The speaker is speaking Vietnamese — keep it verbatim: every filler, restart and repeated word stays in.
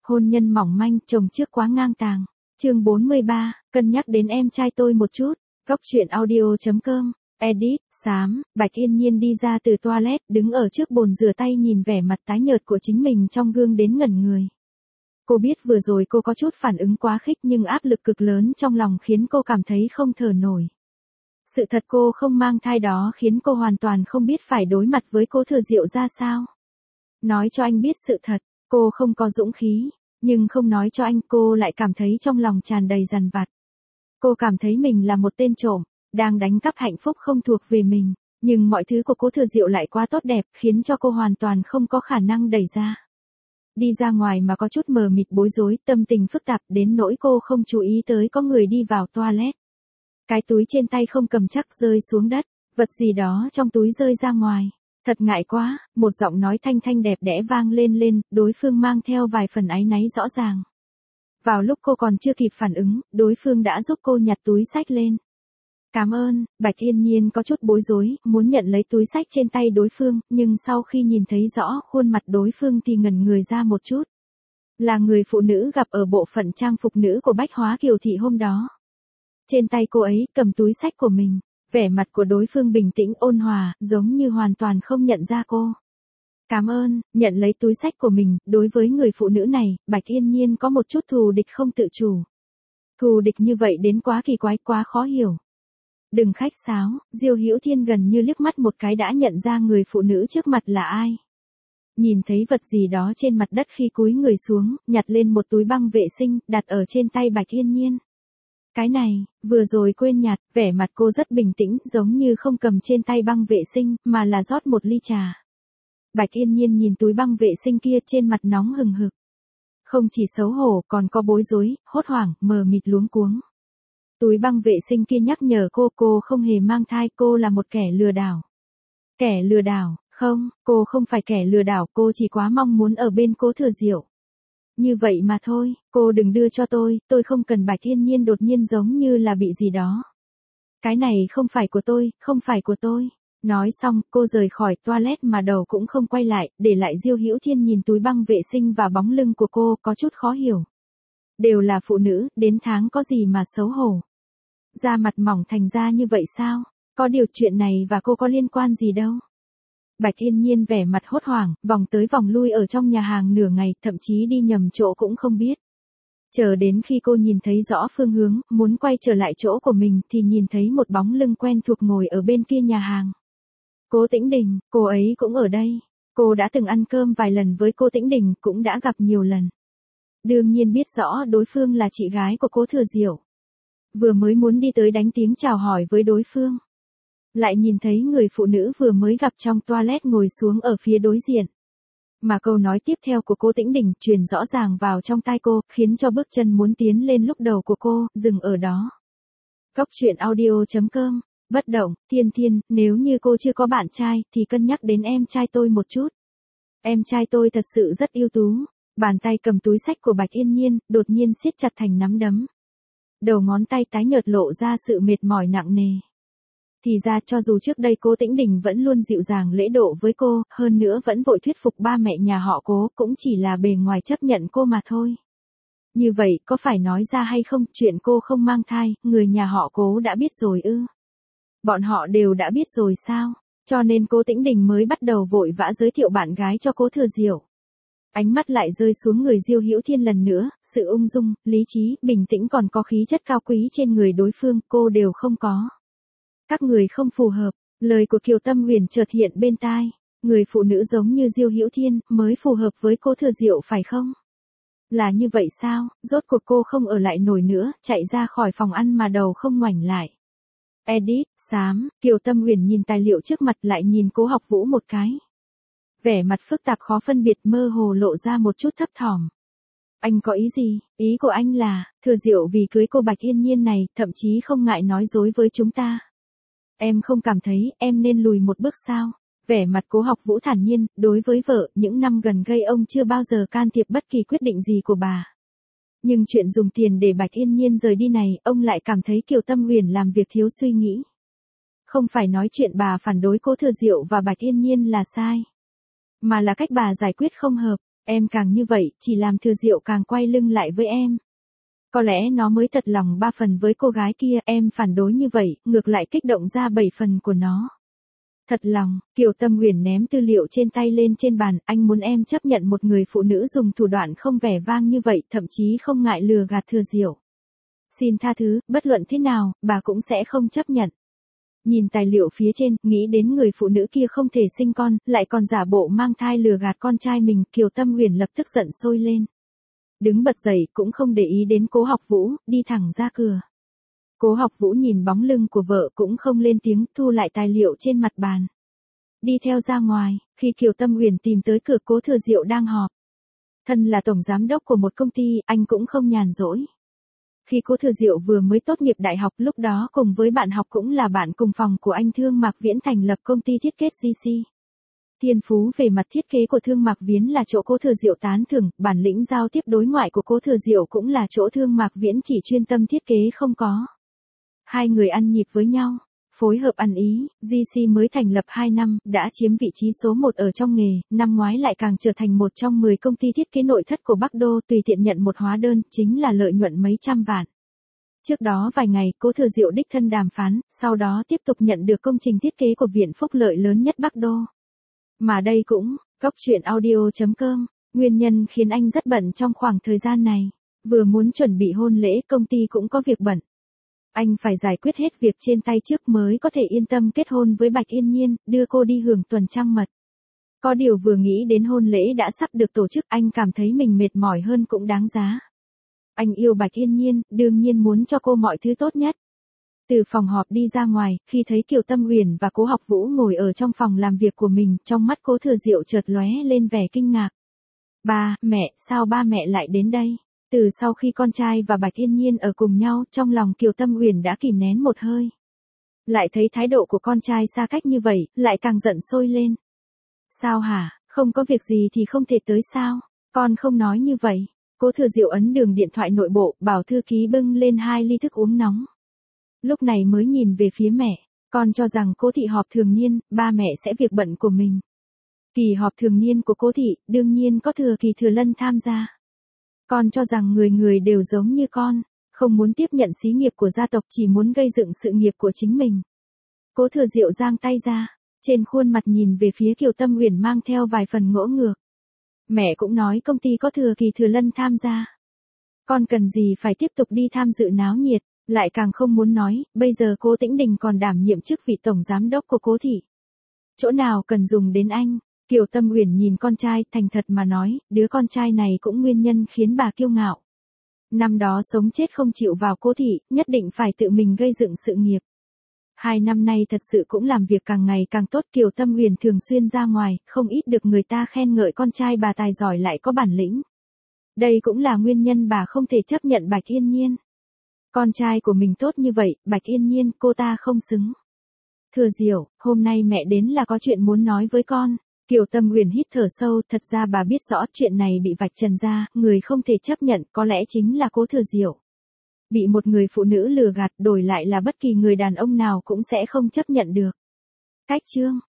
Hôn nhân mỏng manh, chồng trước quá ngang tàng. Chương bốn mươi ba, cân nhắc đến em trai tôi một chút. Góc truyện audio chấm com. Edit, xám, Bạch Yên Nhiên đi ra từ toilet, đứng ở trước bồn rửa tay nhìn vẻ mặt tái nhợt của chính mình trong gương đến ngẩn người. Cô biết vừa rồi cô có chút phản ứng quá khích nhưng áp lực cực lớn trong lòng khiến cô cảm thấy không thở nổi. Sự thật cô không mang thai đó khiến cô hoàn toàn không biết phải đối mặt với Cố Thừa Diệu ra sao. Nói cho anh biết sự thật, cô không có dũng khí, nhưng không nói cho anh cô lại cảm thấy trong lòng tràn đầy dằn vặt. Cô cảm thấy mình là một tên trộm, đang đánh cắp hạnh phúc không thuộc về mình, nhưng mọi thứ của Cố Thừa Diệu lại quá tốt đẹp khiến cho cô hoàn toàn không có khả năng đẩy ra. Đi ra ngoài mà có chút mờ mịt bối rối, tâm tình phức tạp đến nỗi cô không chú ý tới có người đi vào toilet. Cái túi trên tay không cầm chắc rơi xuống đất, vật gì đó trong túi rơi ra ngoài. Thật ngại quá, một giọng nói thanh thanh đẹp đẽ vang lên lên, đối phương mang theo vài phần áy náy rõ ràng. Vào lúc cô còn chưa kịp phản ứng, đối phương đã giúp cô nhặt túi xách lên. Cảm ơn, Bạch Yên Nhiên có chút bối rối, muốn nhận lấy túi xách trên tay đối phương, nhưng sau khi nhìn thấy rõ khuôn mặt đối phương thì ngẩn người ra một chút. Là người phụ nữ gặp ở bộ phận trang phục nữ của Bách Hóa Kiều Thị hôm đó. Trên tay cô ấy cầm túi xách của mình, vẻ mặt của đối phương bình tĩnh ôn hòa, giống như hoàn toàn không nhận ra cô. Cảm ơn, nhận lấy túi xách của mình, đối với người phụ nữ này, Bạch Yên Nhiên có một chút thù địch không tự chủ. Thù địch như vậy đến quá kỳ quái, quá khó hiểu. Đừng khách sáo, Diêu Hữu Thiên gần như liếc mắt một cái đã nhận ra người phụ nữ trước mặt là ai. Nhìn thấy vật gì đó trên mặt đất khi cúi người xuống, nhặt lên một túi băng vệ sinh, đặt ở trên tay Bạch Yên Nhiên. Cái này, vừa rồi quên nhặt, vẻ mặt cô rất bình tĩnh, giống như không cầm trên tay băng vệ sinh, mà là rót một ly trà. Bạch Yên Nhiên nhìn túi băng vệ sinh kia trên mặt nóng hừng hực. Không chỉ xấu hổ, còn có bối rối, hốt hoảng, mờ mịt luống cuống. Túi băng vệ sinh kia nhắc nhở cô, cô không hề mang thai, cô là một kẻ lừa đảo. Kẻ lừa đảo, không, cô không phải kẻ lừa đảo, cô chỉ quá mong muốn ở bên Cố Thừa Diệu. Như vậy mà thôi, cô đừng đưa cho tôi, tôi không cần. Bạch Yên Nhiên đột nhiên giống như là bị gì đó. Cái này không phải của tôi, không phải của tôi. Nói xong, cô rời khỏi toilet mà đầu cũng không quay lại, để lại Diêu Hữu Thiên nhìn túi băng vệ sinh và bóng lưng của cô, có chút khó hiểu. Đều là phụ nữ, đến tháng có gì mà xấu hổ. Da mặt mỏng thành ra như vậy sao? Có điều chuyện này và cô có liên quan gì đâu. Bạch Yên Nhiên vẻ mặt hốt hoảng, vòng tới vòng lui ở trong nhà hàng nửa ngày, thậm chí đi nhầm chỗ cũng không biết. Chờ đến khi cô nhìn thấy rõ phương hướng, muốn quay trở lại chỗ của mình thì nhìn thấy một bóng lưng quen thuộc ngồi ở bên kia nhà hàng. Cố Tĩnh Đình, cô ấy cũng ở đây. Cô đã từng ăn cơm vài lần với cô Tĩnh Đình, cũng đã gặp nhiều lần. Đương nhiên biết rõ đối phương là chị gái của Cố Thừa Diệu. Vừa mới muốn đi tới đánh tiếng chào hỏi với đối phương. Lại nhìn thấy người phụ nữ vừa mới gặp trong toilet ngồi xuống ở phía đối diện. Mà câu nói tiếp theo của Cố Tĩnh Đình truyền rõ ràng vào trong tai cô, khiến cho bước chân muốn tiến lên lúc đầu của cô, dừng ở đó. Góc truyện audio chấm com, bất động, Thiên Thiên, nếu như cô chưa có bạn trai, thì cân nhắc đến em trai tôi một chút. Em trai tôi thật sự rất ưu tú. Bàn tay cầm túi xách của Bạch Yên Nhiên, đột nhiên siết chặt thành nắm đấm. Đầu ngón tay tái nhợt lộ ra sự mệt mỏi nặng nề. Thì ra cho dù trước đây Cố Tĩnh Đình vẫn luôn dịu dàng lễ độ với cô, hơn nữa vẫn vội thuyết phục ba mẹ nhà họ Cố, cũng chỉ là bề ngoài chấp nhận cô mà thôi. Như vậy, có phải nói ra hay không, chuyện cô không mang thai, người nhà họ Cố đã biết rồi ư? Bọn họ đều đã biết rồi sao? Cho nên Cố Tĩnh Đình mới bắt đầu vội vã giới thiệu bạn gái cho Cố Thừa Diệu. Ánh mắt lại rơi xuống người Diêu Hữu Thiên lần nữa, sự ung dung, lý trí, bình tĩnh còn có khí chất cao quý trên người đối phương, cô đều không có. Các người không phù hợp, lời của Kiều Tâm Huyền chợt hiện bên tai, người phụ nữ giống như Diêu Hữu Thiên mới phù hợp với Cố Thừa Diệu phải không? Là như vậy sao? Rốt cuộc cô không ở lại nổi nữa, chạy ra khỏi phòng ăn mà đầu không ngoảnh lại. Edit, xám, Kiều Tâm Huyền nhìn tài liệu trước mặt lại nhìn Cố Học Vũ một cái. Vẻ mặt phức tạp khó phân biệt, mơ hồ lộ ra một chút thấp thỏm. Anh có ý gì? Ý của anh là, Thừa Diệu vì cưới cô Bạch Yên Nhiên này, thậm chí không ngại nói dối với chúng ta. Em không cảm thấy em nên lùi một bước sao? Vẻ mặt Cố Học Vũ thản nhiên, đối với vợ, những năm gần gây ông chưa bao giờ can thiệp bất kỳ quyết định gì của bà. Nhưng chuyện dùng tiền để Bạch Yên Nhiên rời đi này, ông lại cảm thấy Kiều Tâm Huyền làm việc thiếu suy nghĩ. Không phải nói chuyện bà phản đối Cố Thừa Diệu và Bạch Yên Nhiên là sai, mà là cách bà giải quyết không hợp. Em càng như vậy, chỉ làm Thừa Diệu càng quay lưng lại với em. Có lẽ nó mới thật lòng ba phần với cô gái kia, em phản đối như vậy, ngược lại kích động ra bảy phần của nó. Thật lòng, Kiều Tâm Huyền ném tư liệu trên tay lên trên bàn, anh muốn em chấp nhận một người phụ nữ dùng thủ đoạn không vẻ vang như vậy, thậm chí không ngại lừa gạt Thừa Diệu. Xin tha thứ, bất luận thế nào, bà cũng sẽ không chấp nhận. Nhìn tài liệu phía trên, nghĩ đến người phụ nữ kia không thể sinh con, lại còn giả bộ mang thai lừa gạt con trai mình, Kiều Tâm Huyền lập tức giận sôi lên. Đứng bật dậy, cũng không để ý đến Cố Học Vũ, đi thẳng ra cửa. Cố Học Vũ nhìn bóng lưng của vợ cũng không lên tiếng, thu lại tài liệu trên mặt bàn. Đi theo ra ngoài, khi Kiều Tâm Huyền tìm tới cửa, Cố Thừa Diệu đang họp. Thân là tổng giám đốc của một công ty, anh cũng không nhàn rỗi. Khi Cố Thừa Diệu vừa mới tốt nghiệp đại học, lúc đó cùng với bạn học cũng là bạn cùng phòng của anh Thương Mạc Viễn thành lập công ty thiết kế giê xê. Thiên phú về mặt thiết kế của Thương Mạc Viễn là chỗ Cố Thừa Diệu tán thưởng, bản lĩnh giao tiếp đối ngoại của Cố Thừa Diệu cũng là chỗ Thương Mạc Viễn chỉ chuyên tâm thiết kế không có. Hai người ăn nhịp với nhau, phối hợp ăn ý, giê xê mới thành lập hai năm, đã chiếm vị trí số một ở trong nghề, năm ngoái lại càng trở thành một trong mười công ty thiết kế nội thất của Bắc Đô, tùy tiện nhận một hóa đơn, chính là lợi nhuận mấy trăm vạn. Trước đó vài ngày, Cố Thừa Diệu đích thân đàm phán, sau đó tiếp tục nhận được công trình thiết kế của Viện Phúc Lợi lớn nhất Bắc Đô. Mà đây cũng, Cóc Truyện Audio chấm com, nguyên nhân khiến anh rất bận trong khoảng thời gian này. Vừa muốn chuẩn bị hôn lễ, công ty cũng có việc bận. Anh phải giải quyết hết việc trên tay trước mới có thể yên tâm kết hôn với Bạch Yên Nhiên, đưa cô đi hưởng tuần trăng mật. Có điều vừa nghĩ đến hôn lễ đã sắp được tổ chức, anh cảm thấy mình mệt mỏi hơn cũng đáng giá. Anh yêu Bạch Yên Nhiên, đương nhiên muốn cho cô mọi thứ tốt nhất. Từ phòng họp đi ra ngoài, khi thấy Kiều Tâm Huyền và Cố Học Vũ ngồi ở trong phòng làm việc của mình, trong mắt Cố Thừa Diệu chợt lóe lên vẻ kinh ngạc. Ba, mẹ, sao ba mẹ lại đến đây? Từ sau khi con trai và Bạch Yên Nhiên ở cùng nhau, trong lòng Kiều Tâm Huyền đã kìm nén một hơi. Lại thấy thái độ của con trai xa cách như vậy, lại càng giận sôi lên. Sao hả, không có việc gì thì không thể tới sao? Con không nói như vậy. Cố Thừa Diệu ấn đường điện thoại nội bộ, bảo thư ký bưng lên hai ly thức uống nóng. Lúc này mới nhìn về phía mẹ, con cho rằng Cố thị họp thường niên, ba mẹ sẽ việc bận của mình. Kỳ họp thường niên của Cố thị, đương nhiên có Thừa Kỳ Thừa Lân tham gia. Con cho rằng người người đều giống như con, không muốn tiếp nhận xí nghiệp của gia tộc, chỉ muốn gây dựng sự nghiệp của chính mình. Cố Thừa Diệu giang tay ra, trên khuôn mặt nhìn về phía Kiều Tâm Huyền mang theo vài phần ngỗ ngược. Mẹ cũng nói công ty có Thừa Kỳ Thừa Lân tham gia. Con cần gì phải tiếp tục đi tham dự náo nhiệt, lại càng không muốn nói, bây giờ Cố Tĩnh Đình còn đảm nhiệm chức vị tổng giám đốc của Cố thị. Chỗ nào cần dùng đến anh? Kiều Tâm Huyền nhìn con trai, thành thật mà nói, đứa con trai này cũng nguyên nhân khiến bà kiêu ngạo. Năm đó sống chết không chịu vào Cố thị, nhất định phải tự mình gây dựng sự nghiệp. Hai năm nay thật sự cũng làm việc càng ngày càng tốt, Kiều Tâm Huyền thường xuyên ra ngoài, không ít được người ta khen ngợi con trai bà tài giỏi lại có bản lĩnh. Đây cũng là nguyên nhân bà không thể chấp nhận Bạch Yên Nhiên. Con trai của mình tốt như vậy, Bạch Yên Nhiên, cô ta không xứng. Thừa Diệu, hôm nay mẹ đến là có chuyện muốn nói với con. Kiều Tâm Huyền hít thở sâu, thật ra bà biết rõ chuyện này bị vạch trần ra, người không thể chấp nhận có lẽ chính là Cố Thừa Diệu. Bị một người phụ nữ lừa gạt, đổi lại là bất kỳ người đàn ông nào cũng sẽ không chấp nhận được. Cách chương